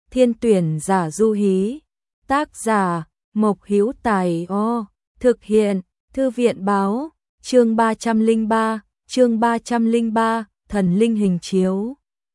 Thiên tuyển giả du hí. Tác giả Mộc Hữu Tài. Thực hiện Thư viện báo. Chương 303, thần linh hình chiếu.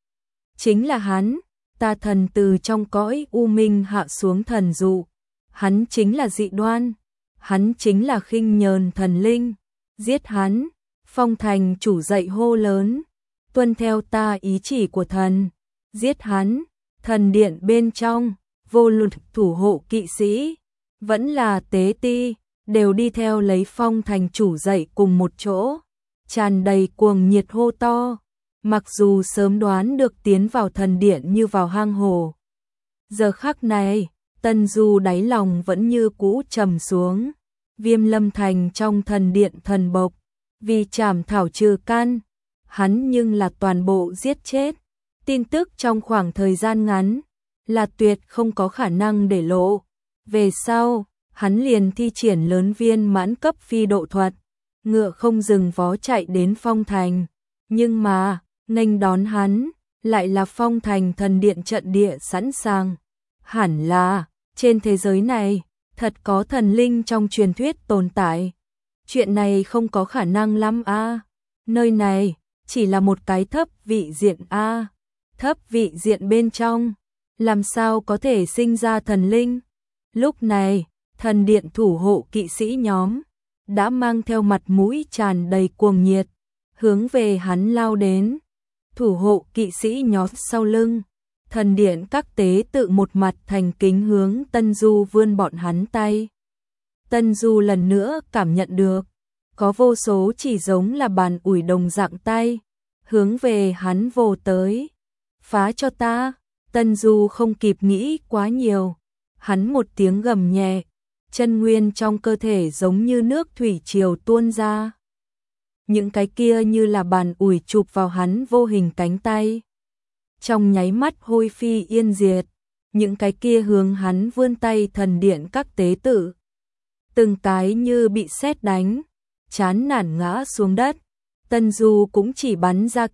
Chính là hắn, tà thần từ trong cõi u minh hạ xuống thần dụ. Hắn chính là dị đoan, hắn chính là khinh nhờn thần linh. Giết hắn. Phong thành chủ dậy hô lớn. Tuân theo ta ý chỉ của thần. Giết hắn. Thần điện bên trong, vô luận thủ hộ kỵ sĩ, vẫn là tế ti, đều đi theo lấy phong thành chủ dậy cùng một chỗ, tràn đầy cuồng nhiệt hô to. Mặc dù sớm đoán được tiến vào thần điện như vào hang hồ, giờ khắc này, Tân Du đáy lòng vẫn như cũ trầm xuống. Viêm Lâm Thành trong thần điện thần bộc, vì trảm thảo trừ căn, hắn nhưng là toàn bộ giết chết. Tin tức trong khoảng thời gian ngắn là tuyệt không có khả năng để lộ. Về sau, hắn liền thi triển lớn viên mãn cấp phi độ thuật, ngựa không dừng vó chạy đến phong thành. Nhưng mà, nghênh đón hắn lại là phong thành thần điện trận địa sẵn sàng. Hẳn là, trên thế giới này, thật có thần linh trong truyền thuyết tồn tại. Chuyện này không có khả năng lắm a. Nơi này, chỉ là một cái thấp vị diện a. Thấp vị diện bên trong, làm sao có thể sinh ra thần linh? Lúc này, thần điện thủ hộ kỵ sĩ nhóm đã mang theo mặt mũi tràn đầy cuồng nhiệt, hướng về hắn lao đến. Thủ hộ kỵ sĩ nhón sau lưng, thần điện các tế tự một mặt thành kính hướng Tân Du vươn bọn hắn tay. Tân Du lần nữa cảm nhận được, có vô số chỉ giống là bàn ủi đồng dạng tay, hướng về hắn vồ tới. Phá cho ta. Tân Du không kịp nghĩ quá nhiều, hắn một tiếng gầm nhẹ, chân nguyên trong cơ thể giống như nước thủy triều tuôn ra. Những cái kia như là bàn ủi chụp vào hắn vô hình cánh tay, trong nháy mắt hôi phi yên diệt. Những cái kia hướng hắn vươn tay thần điện các tế tự, từng cái như bị sét đánh, chán nản ngã xuống đất. Tân Du cũng chỉ bắn ra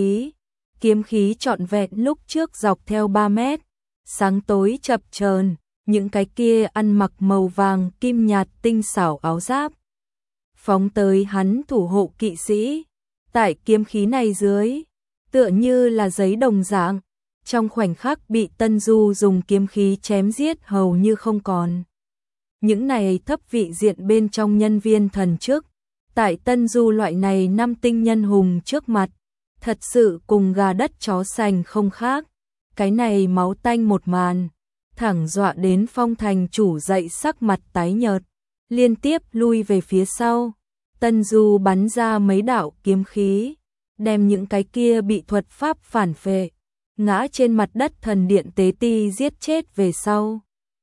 kiếm khí trọn vẹn lúc trước dọc theo 3 mét, sáng tối chập chờn. Những cái kia ăn mặc màu vàng kim nhạt tinh xảo áo giáp, phóng tới hắn thủ hộ kỵ sĩ. Tại kiếm khí này dưới, tựa như là giấy đồng dạng, trong khoảnh khắc bị Tân Du dùng kiếm khí chém giết hầu như không còn. Những này thấp vị diện bên trong nhân viên thần chức, tại Tân Du loại này năm tinh nhân hùng trước mặt, thật sự cùng gà đất chó sành không khác. Cái này máu tanh một màn, thẳng dọa đến phong thành chủ dậy sắc mặt tái nhợt, liên tiếp lui về phía sau. Tân Du bắn ra mấy đạo kiếm khí, đem những cái kia bị thuật pháp phản phệ, ngã trên mặt đất thần điện tế ti giết chết về sau.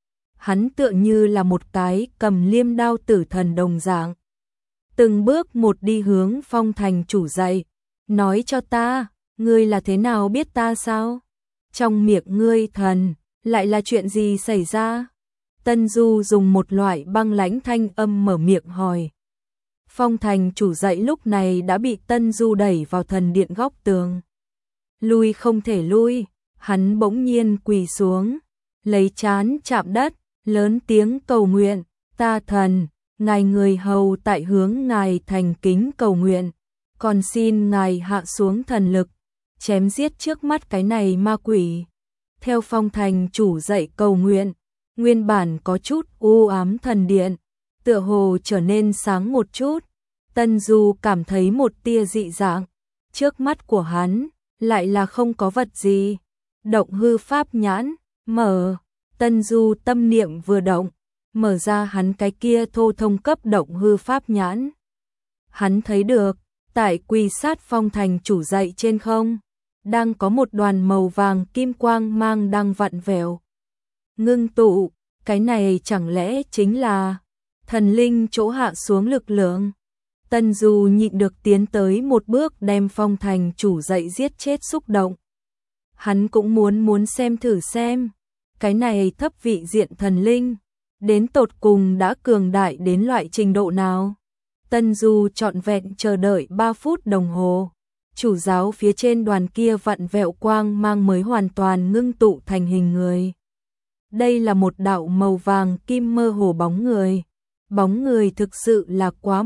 Hắn tựa như là một cái cầm liêm đao tử thần đồng dạng, từng bước một đi hướng phong thành chủ dậy. Nói cho ta, ngươi là thế nào biết ta sao? Trong miệng ngươi thần, lại là chuyện gì xảy ra? Tân Du dùng một loại băng lãnh thanh âm mở miệng hỏi. Phong thành chủ dậy lúc này đã bị Tân Du đẩy vào thần điện góc tường. Lui không thể lui, hắn bỗng nhiên quỳ xuống, lấy trán chạm đất, lớn tiếng cầu nguyện. Ta thần, ngài người hầu tại hướng ngài thành kính cầu nguyện, còn xin ngài hạ xuống thần lực, chém giết trước mắt cái này ma quỷ. Theo phong thành chủ dậy cầu nguyện, nguyên bản có chút u ám thần điện, tựa hồ trở nên sáng một chút. Tân Du cảm thấy một tia dị dạng, trước mắt của hắn lại là không có vật gì. Động hư pháp nhãn, mở. Tân Du tâm niệm vừa động, mở ra hắn cái kia thô thông cấp động hư pháp nhãn. Hắn thấy được, tại quỳ sát phong thành chủ dậy trên không, đang có một đoàn màu vàng kim quang mang đang vặn vẹo, ngưng tụ. Cái này chẳng lẽ chính là thần linh chỗ hạ xuống lực lượng? Tân Du nhịn được tiến tới một bước đem phong thành chủ dậy giết chết xúc động. Hắn cũng muốn xem thử xem, cái này thấp vị diện thần linh, đến tột cùng đã cường đại đến loại trình độ nào. Tân Du trọn vẹn chờ đợi 3 phút đồng hồ, chủ giáo phía trên đoàn kia vặn vẹo quang mang mới hoàn toàn ngưng tụ thành hình người. Đây là một đạo màu vàng kim mơ hồ bóng người. Bóng người thực sự là quá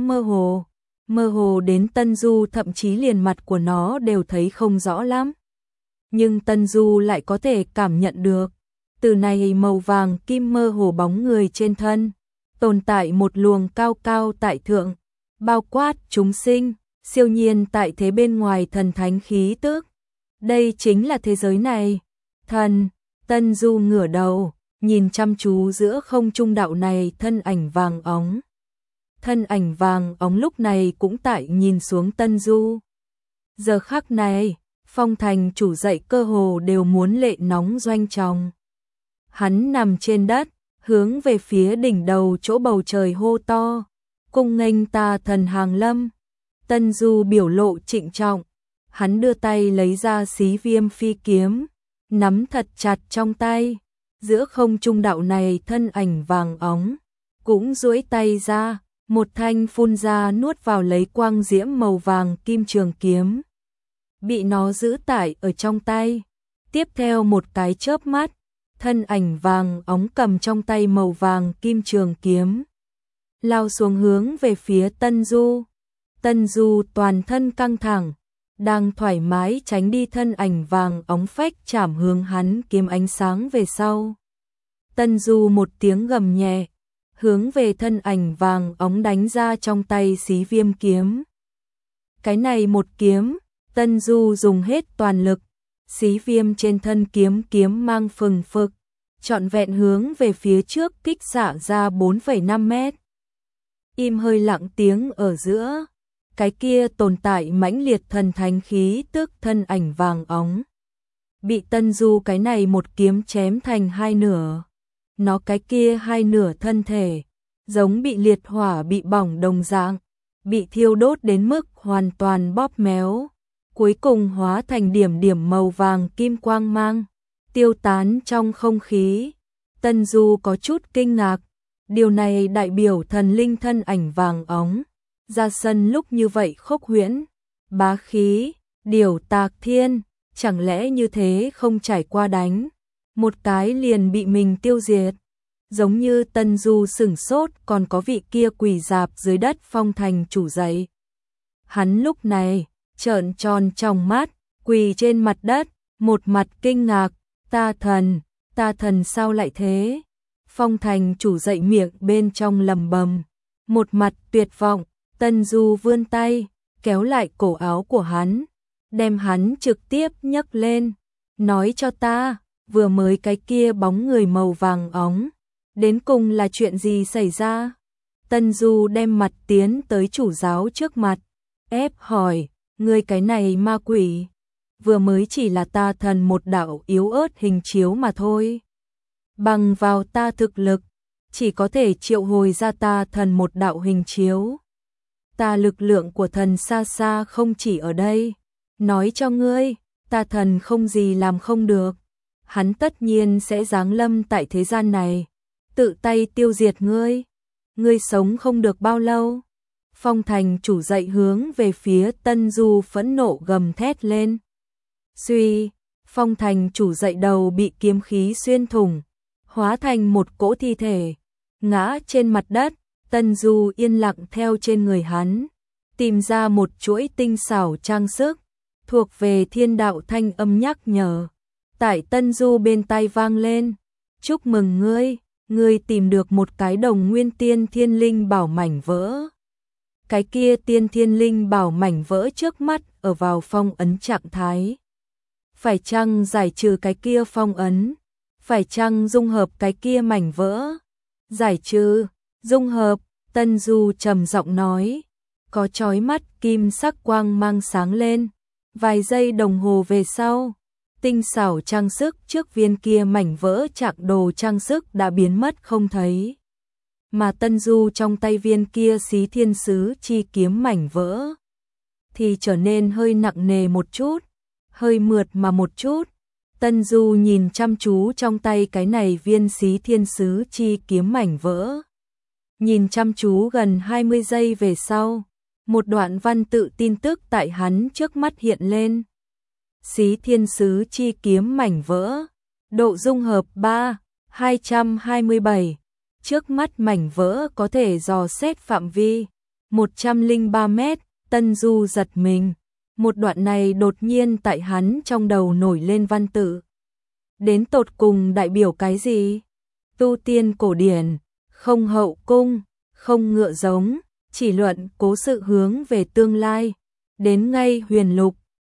mơ hồ đến Tân Du thậm chí liền mặt của nó đều thấy không rõ lắm. Nhưng Tân Du lại có thể cảm nhận được, từ này màu vàng kim mơ hồ bóng người trên thân, tồn tại một luồng cao cao tại thượng, bao quát chúng sinh, siêu nhiên tại thế bên ngoài thần thánh khí tức. Đây chính là thế giới này. Thần, Tân Du ngửa đầu, nhìn chăm chú giữa không trung đạo này thân ảnh vàng óng. Thân ảnh vàng óng lúc này cũng tại nhìn xuống Tân Du. Giờ khắc này, Phong Thành chủ dậy cơ hồ đều muốn lệ nóng doanh tròng. Hắn nằm trên đất, hướng về phía đỉnh đầu chỗ bầu trời hô to, cung nghênh ta thần hàng lâm. Tân Du biểu lộ trịnh trọng, hắn đưa tay lấy ra xí viêm phi kiếm, nắm thật chặt trong tay. Giữa không trung đạo này thân ảnh vàng óng, cũng duỗi tay ra, một thanh phun ra nuốt vào lấy quang diễm màu vàng kim trường kiếm. Bị nó giữ tải ở trong tay. Tiếp theo một cái chớp mắt, thân ảnh vàng óng cầm trong tay màu vàng kim trường kiếm, lao xuống hướng về phía Tân Du. Tân Du toàn thân căng thẳng, đang thoải mái tránh đi thân ảnh vàng óng phách chạm hướng hắn kiếm ánh sáng về sau. Tân Du một tiếng gầm nhẹ, hướng về thân ảnh vàng óng đánh ra trong tay xí viêm kiếm. Cái này một kiếm, Tân Du dùng hết toàn lực, xí viêm trên thân kiếm mang phừng phực, trọn vẹn hướng về phía trước kích xạ ra 4,5 mét. Im hơi lặng tiếng ở giữa, cái kia tồn tại mãnh liệt thần thánh khí tức thân ảnh vàng óng. Bị Tân Du cái này một kiếm chém thành hai nửa. Nó cái kia hai nửa thân thể, giống bị liệt hỏa bị bỏng đồng dạng, bị thiêu đốt đến mức hoàn toàn bóp méo. Cuối cùng hóa thành điểm điểm màu vàng kim quang mang, tiêu tán trong không khí. Tân Du có chút kinh ngạc, điều này đại biểu thần linh thân ảnh vàng óng. Ra sân lúc như vậy khốc huyễn, bá khí, điều tạc thiên, chẳng lẽ như thế không trải qua đánh, một cái liền bị mình tiêu diệt. Giống như Tân Du sửng sốt còn có vị kia quỳ dạp dưới đất Phong Thành chủ dậy. Hắn lúc này, trợn tròn trong mắt, quỳ trên mặt đất, một mặt kinh ngạc, ta thần sao lại thế? Phong Thành chủ dậy miệng bên trong lầm bầm, một mặt tuyệt vọng. Tân Du vươn tay, kéo lại cổ áo của hắn, đem hắn trực tiếp nhấc lên, nói cho ta, vừa mới cái kia bóng người màu vàng óng, đến cùng là chuyện gì xảy ra? Tân Du đem mặt tiến tới chủ giáo trước mặt, ép hỏi, ngươi cái này ma quỷ, vừa mới chỉ là ta thần một đạo yếu ớt hình chiếu mà thôi. Bằng vào ta thực lực, chỉ có thể triệu hồi ra ta thần một đạo hình chiếu. Ta lực lượng của thần xa xa không chỉ ở đây. Nói cho ngươi, ta thần không gì làm không được. Hắn tất nhiên sẽ giáng lâm tại thế gian này, tự tay tiêu diệt ngươi. Ngươi sống không được bao lâu. Phong Thành chủ dậy hướng về phía Tân Du phẫn nộ gầm thét lên. Suy, Phong Thành chủ dậy đầu bị kiếm khí xuyên thủng, hóa thành một cỗ thi thể, ngã trên mặt đất. Tân Du yên lặng theo trên người hắn, tìm ra một chuỗi tinh xảo trang sức, thuộc về thiên đạo thanh âm nhắc nhở. Tại Tân Du bên tai vang lên, chúc mừng ngươi, ngươi tìm được một cái đồng nguyên tiên thiên linh bảo mảnh vỡ. Cái kia tiên thiên linh bảo mảnh vỡ trước mắt ở vào phong ấn trạng thái. Phải chăng giải trừ cái kia phong ấn? Phải chăng dung hợp cái kia mảnh vỡ? Giải trừ, dung hợp, Tân Du trầm giọng nói, có chói mắt kim sắc quang mang sáng lên. Vài giây đồng hồ về sau, tinh xảo trang sức trước viên kia mảnh vỡ trạng đồ trang sức đã biến mất không thấy. Mà Tân Du trong tay viên kia xí thiên sứ chi kiếm mảnh vỡ thì trở nên hơi nặng nề một chút, hơi mượt mà một chút. Tân Du nhìn chăm chú trong tay cái này viên xí thiên sứ chi kiếm mảnh vỡ. Nhìn chăm chú gần 20 giây về sau, một đoạn văn tự tin tức tại hắn trước mắt hiện lên. Xí thiên sứ chi kiếm mảnh vỡ, độ dung hợp 227. Trước mắt mảnh vỡ có thể dò xét phạm vi 103 mét, Tân Du giật mình. Một đoạn này đột nhiên tại hắn trong đầu nổi lên văn tự. Đến tột cùng đại biểu cái gì? Tu tiên cổ điển, không hậu cung, không ngựa giống, chỉ luận cố sự hướng về tương lai. Đến ngay huyền lục,